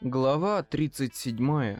Глава 37.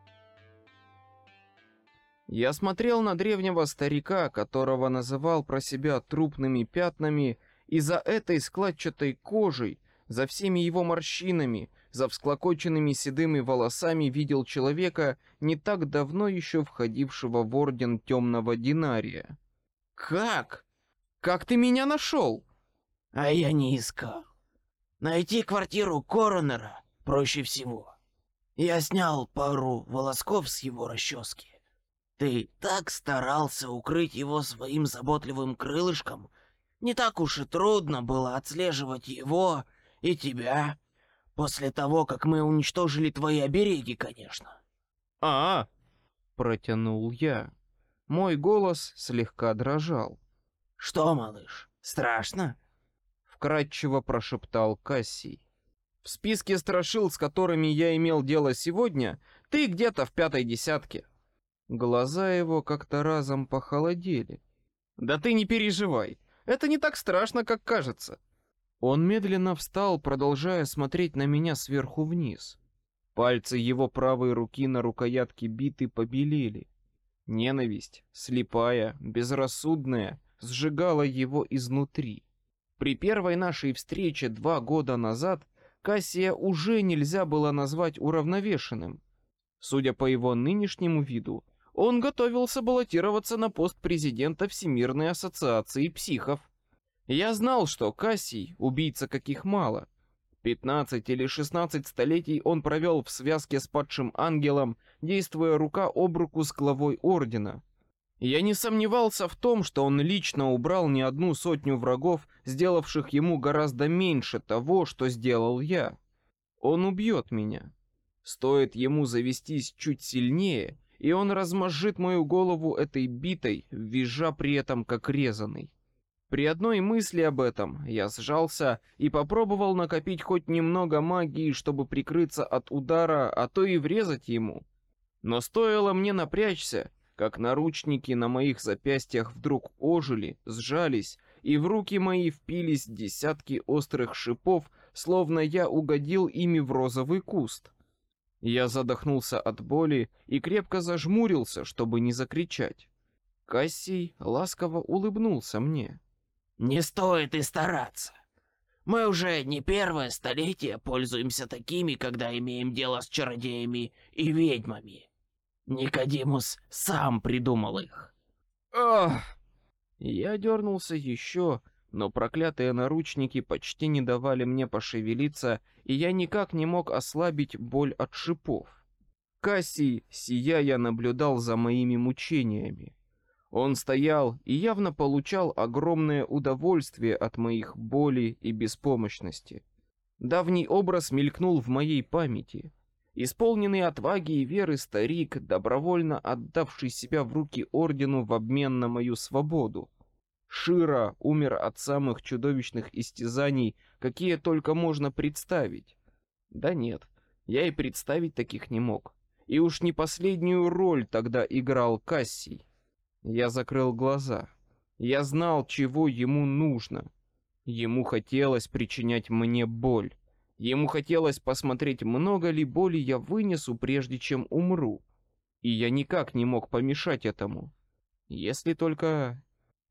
Я смотрел на древнего старика, которого называл про себя трупными пятнами, и за этой складчатой кожей, за всеми его морщинами, за всклокоченными седыми волосами видел человека, не так давно еще входившего в орден Темного Динария. «Как? Как ты меня нашел?» А я не искал. Найти квартиру коронера проще всего. Я снял пару волосков с его расчески. Ты так старался укрыть его своим заботливым крылышком. Не так уж и трудно было отслеживать его и тебя. После того, как мы уничтожили твои обереги, конечно. Протянул я. Мой голос слегка дрожал. Что, малыш, страшно? Вкратчиво прошептал Кассий. В списке страшил, с которыми я имел дело сегодня, ты где-то в 5-й десятке. Глаза его как-то разом похолодели. Да ты не переживай, это не так страшно, как кажется. Он медленно встал, продолжая смотреть на меня сверху вниз. Пальцы его правой руки на рукоятке биты побелели. Ненависть, слепая, безрассудная, сжигала его изнутри. При первой нашей встрече 2 года назад Кассия уже нельзя было назвать уравновешенным. Судя по его нынешнему виду, он готовился баллотироваться на пост президента Всемирной ассоциации психов. Я знал, что Кассий — убийца каких мало. 15 или 16 столетий он провел в связке с падшим ангелом, действуя рука об руку с главой ордена. Я не сомневался в том, что он лично убрал не одну сотню врагов, сделавших ему гораздо меньше того, что сделал я. Он убьет меня. Стоит ему завестись чуть сильнее, и он размозжит мою голову этой битой, визжа при этом как резаный. При одной мысли об этом я сжался и попробовал накопить хоть немного магии, чтобы прикрыться от удара, а то и врезать ему. Но стоило мне напрячься, как наручники на моих запястьях вдруг ожили, сжались, и в руки мои впились десятки острых шипов, словно я угодил ими в розовый куст. Я задохнулся от боли и крепко зажмурился, чтобы не закричать. Кассий ласково улыбнулся мне. Не стоит и стараться. Мы уже не первое столетие пользуемся такими, когда имеем дело с чародеями и ведьмами. Никодимус сам придумал их. Ах! Я дернулся еще, но проклятые наручники почти не давали мне пошевелиться, и я никак не мог ослабить боль от шипов. Кассий, сияя, наблюдал за моими мучениями. Он стоял и явно получал огромное удовольствие от моих боли и беспомощности. Давний образ мелькнул в моей памяти. Исполненный отваги и веры старик, добровольно отдавший себя в руки ордену в обмен на мою свободу. Широ умер от самых чудовищных истязаний, какие только можно представить. Да нет, я и представить таких не мог. И уж не последнюю роль тогда играл Кассий. Я закрыл глаза. Я знал, чего ему нужно. Ему хотелось причинять мне боль. Ему хотелось посмотреть, много ли боли я вынесу, прежде чем умру. И я никак не мог помешать этому. Если только...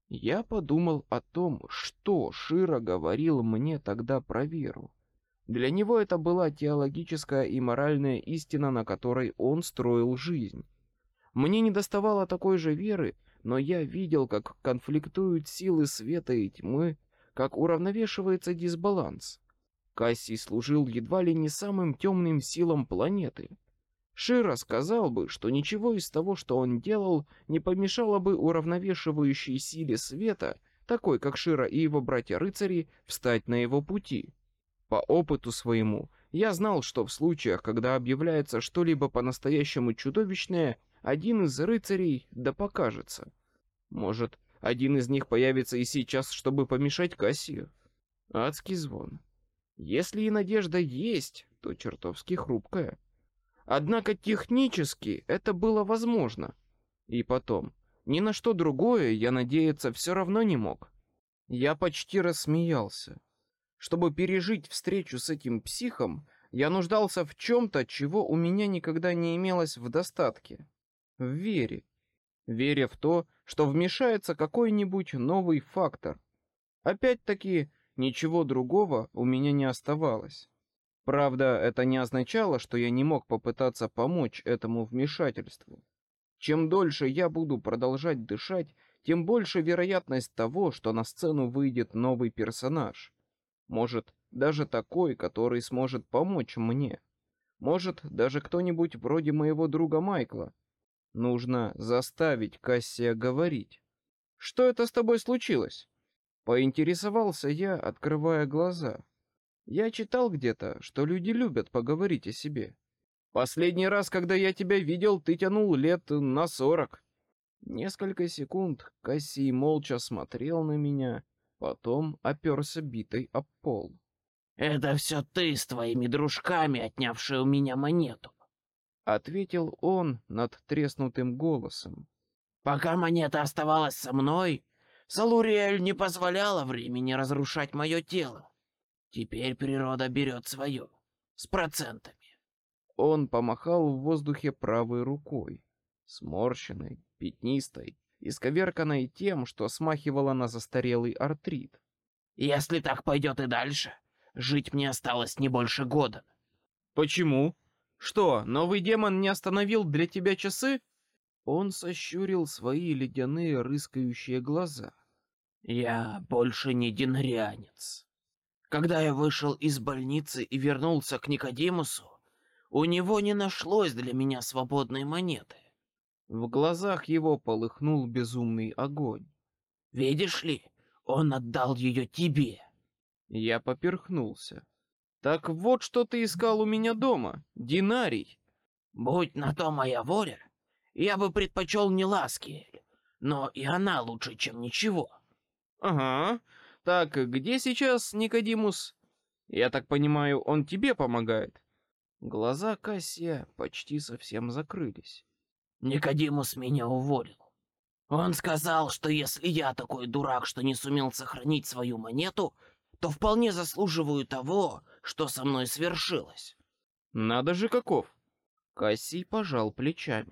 Я подумал о том, что Широ говорил мне тогда про веру. Для него это была теологическая и моральная истина, на которой он строил жизнь. Мне недоставало такой же веры, но я видел, как конфликтуют силы света и тьмы, как уравновешивается дисбаланс. Кассий служил едва ли не самым темным силам планеты. Широ сказал бы, что ничего из того, что он делал, не помешало бы уравновешивающей силе света, такой как Широ и его братья-рыцари, встать на его пути. По опыту своему я знал, что в случаях, когда объявляется что-либо по-настоящему чудовищное, один из рыцарей да покажется. Может, один из них появится и сейчас, чтобы помешать Кассию? Адский звон. Если и надежда есть, то чертовски хрупкая. Однако технически это было возможно. И потом, ни на что другое я надеяться все равно не мог. Я почти рассмеялся. Чтобы пережить встречу с этим психом, Я нуждался в чем-то, чего у меня никогда не имелось в достатке. В вере. Вере в то, что вмешается какой-нибудь новый фактор. Опять-таки, ничего другого у меня не оставалось. Правда, это не означало, что я не мог попытаться помочь этому вмешательству. Чем дольше я буду продолжать дышать, тем больше вероятность того, что на сцену выйдет новый персонаж. Может, даже такой, который сможет помочь мне. Может, даже кто-нибудь вроде моего друга Майкла. Нужно заставить Кассия говорить. Что это с тобой случилось? Поинтересовался я, открывая глаза. Я читал где-то, что люди любят поговорить о себе. Последний раз, когда я тебя видел, ты тянул лет на 40. Несколько секунд Кассий молча смотрел на меня, потом оперся битой об пол. «Это все ты с твоими дружками, отнявшие у меня монету», — ответил он надтреснутым голосом. «Пока монета оставалась со мной, Салуриэль не позволяла времени разрушать мое тело. Теперь природа берет свое, с процентами». Он помахал в воздухе правой рукой, сморщенной, пятнистой, исковерканной тем, что смахивало на застарелый артрит. «Если так пойдет и дальше, жить мне осталось не больше года». «Почему? Что, новый демон не остановил для тебя часы?» Он сощурил свои ледяные рыскающие глаза. «Я больше не динарианец. Когда я вышел из больницы и вернулся к Никодимусу, у него не нашлось для меня свободной монеты». В глазах его полыхнул безумный огонь. «Видишь ли, он отдал ее тебе». Я поперхнулся. «Так вот, что ты искал у меня дома, динарий». «Будь на то моя воля, я бы предпочел не Ласкиэль, но и она лучше, чем ничего». «Ага. Так, где сейчас Никодимус? Я так понимаю, он тебе помогает?» Глаза Кассия почти совсем закрылись. «Никодимус меня уволил. Он сказал, что если я такой дурак, что не сумел сохранить свою монету, то вполне заслуживаю того, что со мной свершилось». «Надо же каков!» Кассий пожал плечами.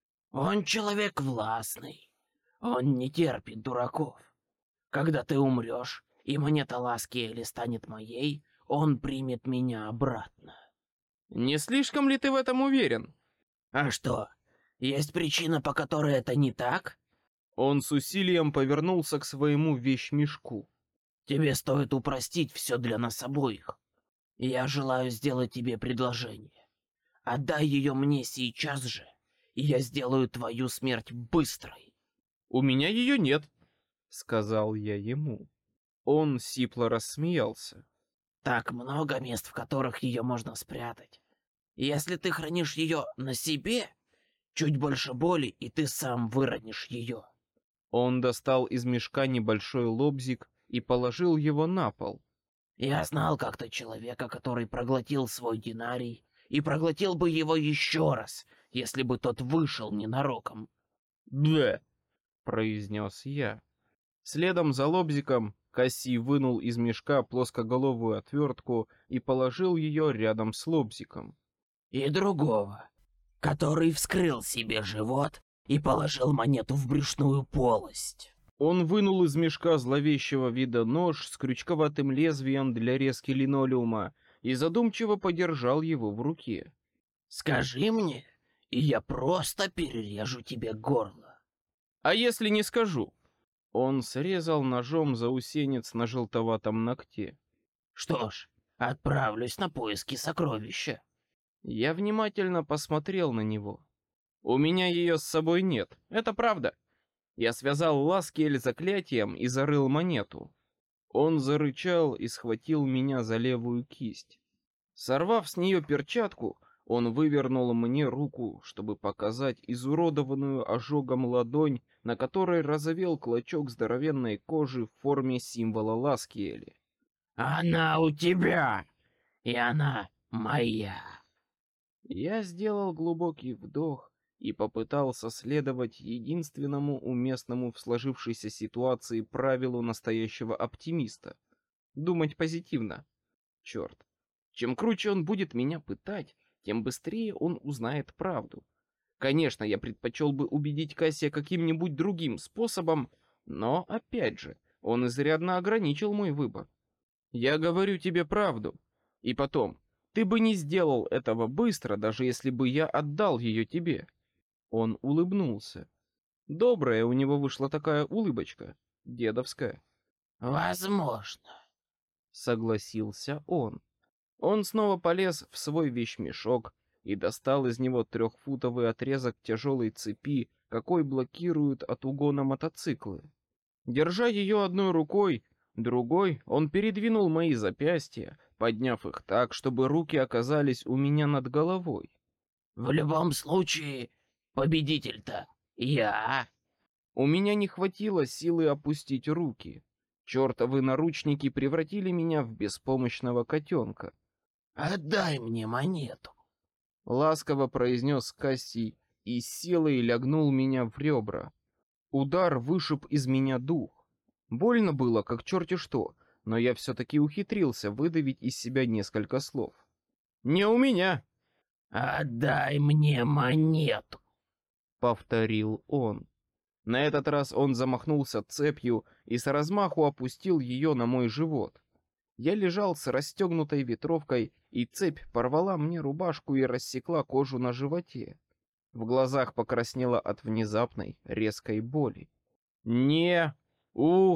«Он человек властный. Он не терпит дураков. Когда ты умрешь, и монета Ласкиэля станет моей, он примет меня обратно». «Не слишком ли ты в этом уверен?» «А что, есть причина, по которой это не так?» Он с усилием повернулся к своему вещмешку. «Тебе стоит упростить все для нас обоих. Я желаю сделать тебе предложение. Отдай ее мне сейчас же, и я сделаю твою смерть быстрой». «У меня ее нет», — сказал я ему. Он сипло рассмеялся. «Так много мест, в которых ее можно спрятать. Если ты хранишь ее на себе, чуть больше боли, и ты сам выронишь ее». Он достал из мешка небольшой лобзик и положил его на пол. «Я знал как-то человека, который проглотил свой динарий, и проглотил бы его еще раз, если бы тот вышел ненароком». «Блэ!» — произнес я. Следом за лобзиком Кассий вынул из мешка плоскоголовую отвертку и положил ее рядом с лобзиком. «И другого, который вскрыл себе живот и положил монету в брюшную полость». Он вынул из мешка зловещего вида нож с крючковатым лезвием для резки линолеума и задумчиво подержал его в руке. «Скажи мне, и я просто перережу тебе горло». «А если не скажу?» Он срезал ножом заусенец на желтоватом ногте. «Что ж, отправлюсь на поиски сокровища». Я внимательно посмотрел на него. «У меня ее с собой нет, это правда. Я связал Ласкиэль заклятием и зарыл монету». Он зарычал и схватил меня за левую кисть. Сорвав с нее перчатку, он вывернул мне руку, чтобы показать изуродованную ожогом ладонь, на которой разовел клочок здоровенной кожи в форме символа Ласкиэли. «Она у тебя, и она моя». Я сделал глубокий вдох и попытался следовать единственному уместному в сложившейся ситуации правилу настоящего оптимиста — думать позитивно. Черт, Чем круче он будет меня пытать, тем быстрее он узнает правду. Конечно, я предпочел бы убедить Кассия каким-нибудь другим способом, но, опять же, он изрядно ограничил мой выбор. Я говорю тебе правду. И потом, ты бы не сделал этого быстро, даже если бы я отдал ее тебе. Он улыбнулся. Добрая у него вышла такая улыбочка, дедовская. Возможно. Согласился он. Он снова полез в свой вещмешок и достал из него 3-футовый отрезок тяжелой цепи, какой блокируют от угона мотоциклы. Держа ее одной рукой, другой он передвинул мои запястья, подняв их так, чтобы руки оказались у меня над головой. В любом случае, победитель-то я. У меня не хватило силы опустить руки. Чертовы наручники превратили меня в беспомощного котенка. Отдай мне монету. Ласково произнес Кассий и с силой лягнул меня в ребра. Удар вышиб из меня дух. Больно было, как черти что, но я все-таки ухитрился выдавить из себя несколько слов. «Не у меня!» Отдай мне монету. Повторил он. На этот раз он замахнулся цепью и с размаху опустил ее на мой живот. Я лежал с расстегнутой ветровкой, и цепь порвала мне рубашку и рассекла кожу на животе. В глазах покраснело от внезапной, резкой боли. «Не у...»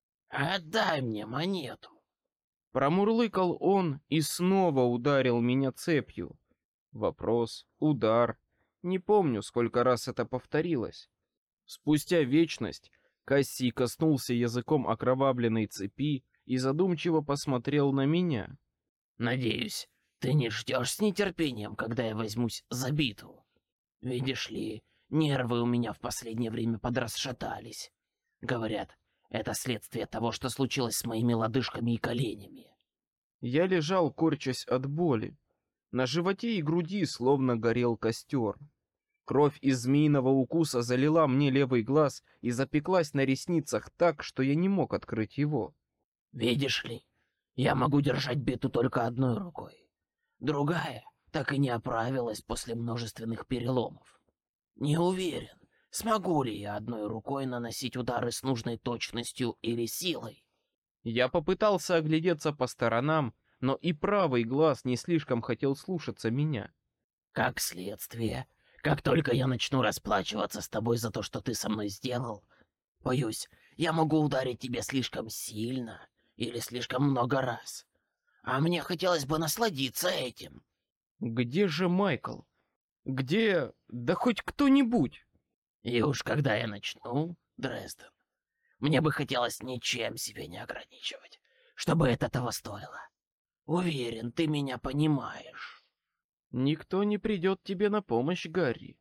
Отдай мне монету. Промурлыкал он и снова ударил меня цепью. Вопрос, удар. Не помню, сколько раз это повторилось. Спустя вечность Кассий коснулся языком окровавленной цепи и задумчиво посмотрел на меня. Надеюсь, ты не ждешь с нетерпением, когда я возьмусь за битву. Видишь ли, нервы у меня в последнее время подрасшатались. Говорят, это следствие того, что случилось с моими лодыжками и коленями. Я лежал, корчась от боли. На животе и груди словно горел костер. Кровь из змеиного укуса залила мне левый глаз и запеклась на ресницах так, что я не мог открыть его. Видишь ли, я могу держать биту только одной рукой. Другая так и не оправилась после множественных переломов. Не уверен, смогу ли я одной рукой наносить удары с нужной точностью или силой. Я попытался оглядеться по сторонам, но и правый глаз не слишком хотел слушаться меня. Как следствие, как только я начну расплачиваться с тобой за то, что ты со мной сделал, боюсь, я могу ударить тебя слишком сильно или слишком много раз. А мне хотелось бы насладиться этим. Где же Майкл? Где... Да хоть кто-нибудь? И уж когда я начну, Дрезден, мне бы хотелось ничем себя не ограничивать, чтобы это того стоило. Уверен, ты меня понимаешь. Никто не придет тебе на помощь, Гарри.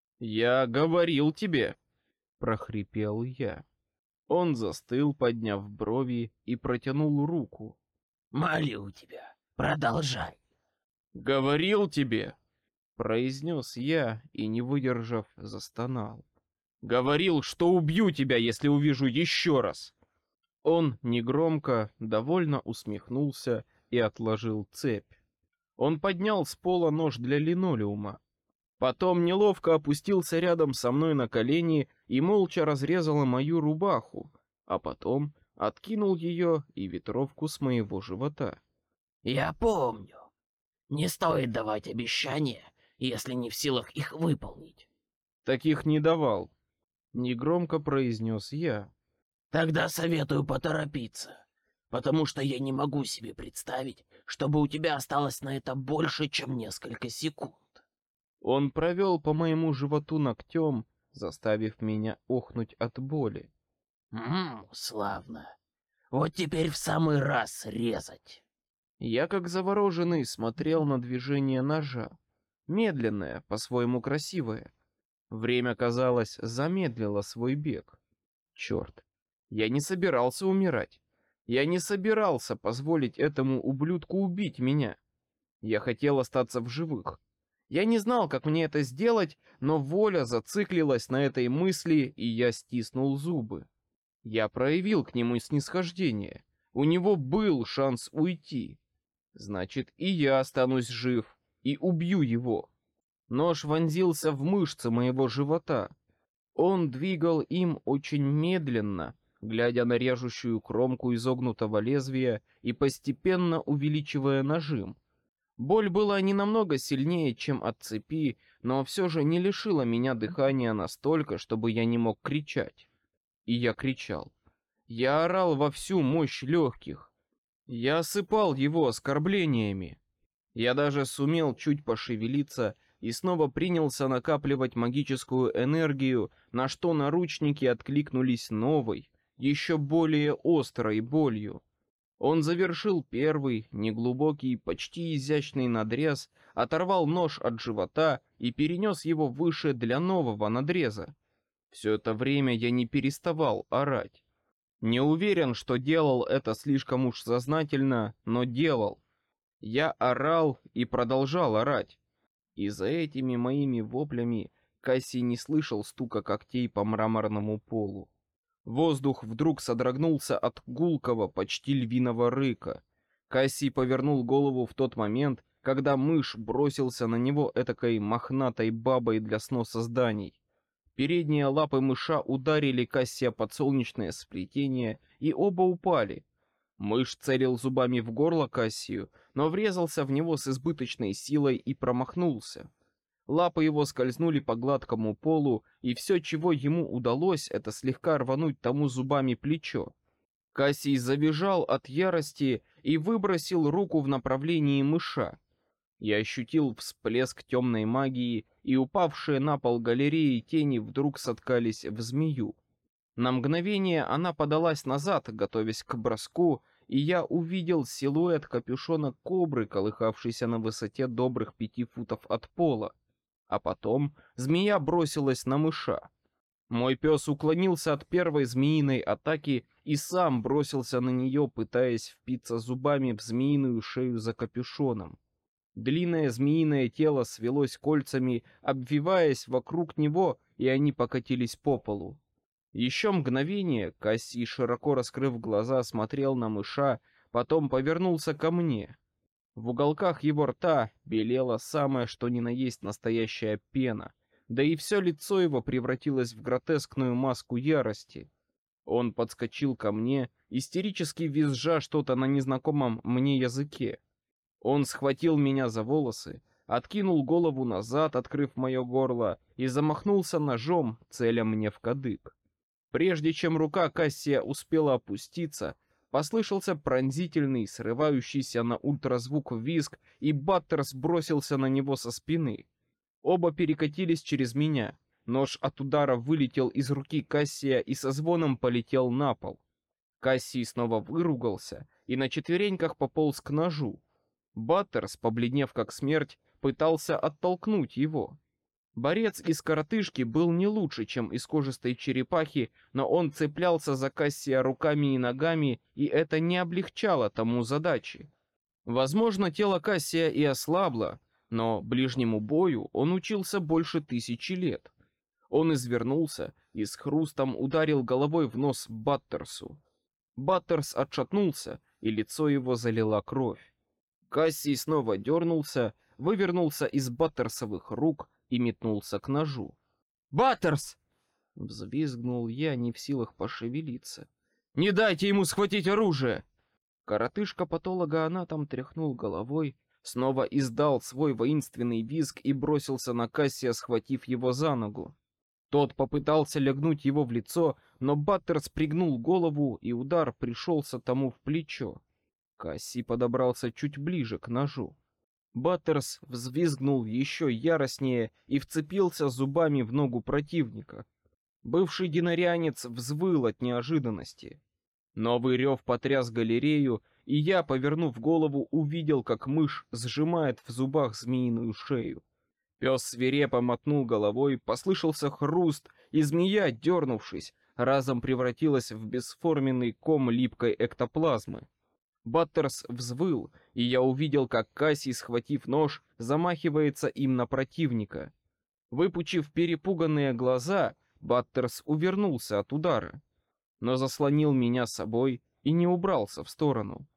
Я говорил тебе, прохрипел я. Он застыл, подняв брови, и протянул руку. Молю тебя, продолжай. Говорил тебе, произнес я и, не выдержав, застонал. Говорил, что убью тебя, если увижу еще раз. Он негромко, довольно усмехнулся и отложил цепь. Он поднял с пола нож для линолеума. Потом неловко опустился рядом со мной на колени и молча разрезал мою рубаху, а потом откинул ее и ветровку с моего живота. Я помню. Не стоит давать обещания, если не в силах их выполнить. Таких не давал, негромко произнес я. Тогда советую поторопиться, потому что я не могу себе представить, чтобы у тебя осталось на это больше, чем несколько секунд. Он провел по моему животу ногтем, заставив меня охнуть от боли. Славно. Вот теперь в самый раз резать. Я, как завороженный, смотрел на движение ножа. Медленное, по-своему красивое. Время, казалось, замедлило свой бег. Черт, я не собирался умирать. Я не собирался позволить этому ублюдку убить меня. Я хотел остаться в живых. Я не знал, как мне это сделать, но воля зациклилась на этой мысли, и я стиснул зубы. Я проявил к нему снисхождение. У него был шанс уйти. Значит, и я останусь жив и убью его. Нож вонзился в мышцы моего живота. Он двигал им очень медленно, глядя на режущую кромку изогнутого лезвия и постепенно увеличивая нажим. Боль была не намного сильнее, чем от цепи, но все же не лишила меня дыхания настолько, чтобы я не мог кричать. И я кричал. Я орал во всю мощь легких. Я осыпал его оскорблениями. Я даже сумел чуть пошевелиться и снова принялся накапливать магическую энергию, на что наручники откликнулись новой, еще более острой болью. Он завершил первый, неглубокий, почти изящный надрез, оторвал нож от живота и перенес его выше для нового надреза. Все это время я не переставал орать. Не уверен, что делал это слишком уж сознательно, но делал. Я орал и продолжал орать. И за этими моими воплями Кассий не слышал стука когтей по мраморному полу. Воздух вдруг содрогнулся от гулкого, почти львиного рыка. Кассий повернул голову в тот момент, когда мышь бросился на него этакой мохнатой бабой для сноса зданий. Передние лапы мыша ударили Кассия под солнечное сплетение, и оба упали. Мышь целил зубами в горло Кассию, но врезался в него с избыточной силой и промахнулся. Лапы его скользнули по гладкому полу, и все, чего ему удалось, это слегка рвануть тому зубами плечо. Кассий завизжал от ярости и выбросил руку в направлении мыша. Я ощутил всплеск темной магии, и упавшие на пол галереи тени вдруг соткались в змею. На мгновение она подалась назад, готовясь к броску, и я увидел силуэт капюшона кобры, колыхавшийся на высоте добрых 5 футов от пола. А потом змея бросилась на мыша. Мой пес уклонился от первой змеиной атаки и сам бросился на нее, пытаясь впиться зубами в змеиную шею за капюшоном. Длинное змеиное тело свелось кольцами, обвиваясь вокруг него, и они покатились по полу. Еще мгновение Кассий, широко раскрыв глаза, смотрел на мыша, потом повернулся ко мне. В уголках его рта белела самое что ни на есть настоящая пена, да и все лицо его превратилось в гротескную маску ярости. Он подскочил ко мне, истерически визжа что-то на незнакомом мне языке. Он схватил меня за волосы, откинул голову назад, открыв мое горло, и замахнулся ножом, целя мне в кадык. Прежде чем рука Кассия успела опуститься, послышался пронзительный, срывающийся на ультразвук визг, и Баттерс бросился на него со спины. Оба перекатились через меня. Нож от удара вылетел из руки Кассия и со звоном полетел на пол. Кассий снова выругался и на четвереньках пополз к ножу. Баттерс, побледнев как смерть, пытался оттолкнуть его. Борец из коротышки был не лучше, чем из кожистой черепахи, но он цеплялся за Кассия руками и ногами, и это не облегчало тому задачи. Возможно, тело Кассия и ослабло, но ближнему бою он учился больше 1000 лет. Он извернулся и с хрустом ударил головой в нос Баттерсу. Баттерс отшатнулся, и лицо его залила кровь. Кассий снова дернулся, вывернулся из Баттерсовых рук и метнулся к ножу. «Баттерс!» — взвизгнул я, не в силах пошевелиться. «Не дайте ему схватить оружие!» Коротышка-патологоанатом тряхнул головой, снова издал свой воинственный визг и бросился на Кассия, схватив его за ногу. Тот попытался лягнуть его в лицо, но Баттерс пригнул голову, и удар пришелся тому в плечо. Кассий подобрался чуть ближе к ножу. Баттерс взвизгнул еще яростнее и вцепился зубами в ногу противника. Бывший динарианец взвыл от неожиданности. Новый рев потряс галерею, и я, повернув голову, увидел, как мышь сжимает в зубах змеиную шею. Пес свирепо мотнул головой, послышался хруст, и змея, дернувшись, разом превратилась в бесформенный ком липкой эктоплазмы. Баттерс взвыл, и я увидел, как Кассий, схватив нож, замахивается им на противника. Выпучив перепуганные глаза, Баттерс увернулся от удара, но заслонил меня собой и не убрался в сторону.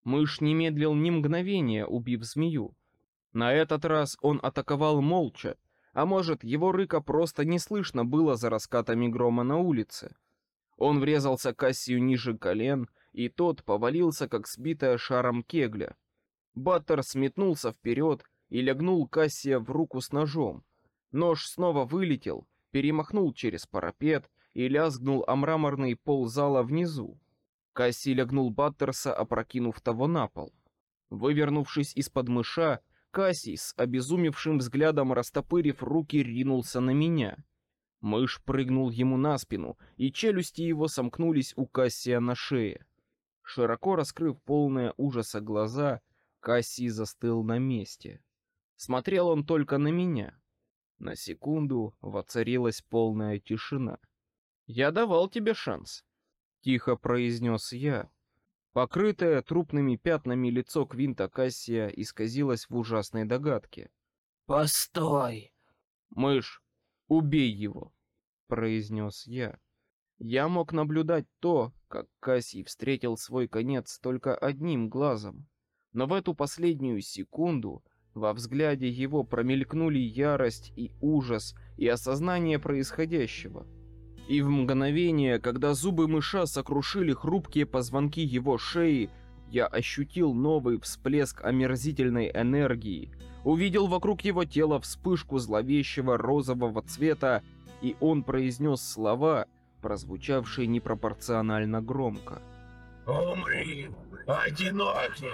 Мышь не медлил ни мгновения, убив змею. На этот раз он атаковал молча, а может, его рыка просто не слышно было за раскатами грома на улице. Он врезался Кассию ниже колен, и тот повалился, как сбитая шаром кегля. Баттер сметнулся вперед и лягнул Кассия в руку с ножом. Нож снова вылетел, перемахнул через парапет и лязгнул о мраморный пол зала внизу. Кассий лягнул Баттерса, опрокинув того на пол. Вывернувшись из-под мыша, Кассий с обезумевшим взглядом, растопырив руки, ринулся на меня. Мышь прыгнул ему на спину, и челюсти его сомкнулись у Кассия на шее. Широко раскрыв полные ужаса глаза, Кассий застыл на месте. Смотрел он только на меня. На секунду воцарилась полная тишина. «Я давал тебе шанс», — тихо произнес я. Покрытое трупными пятнами лицо Квинта Кассия исказилось в ужасной догадке. «Постой!» «Мышь, убей его», — произнес я. Я мог наблюдать то, как Кассий встретил свой конец только одним глазом. Но в эту последнюю секунду во взгляде его промелькнули ярость и ужас, и осознание происходящего. И в мгновение, когда зубы мыша сокрушили хрупкие позвонки его шеи, я ощутил новый всплеск омерзительной энергии, увидел вокруг его тела вспышку зловещего розового цвета, и он произнес слова, прозвучавшие непропорционально громко. «Умри, одинокий!»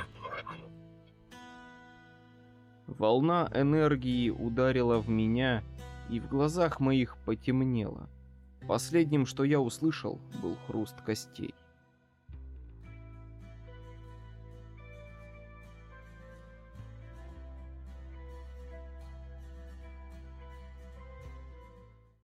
Волна энергии ударила в меня, и в глазах моих потемнело. Последним, что я услышал, был хруст костей.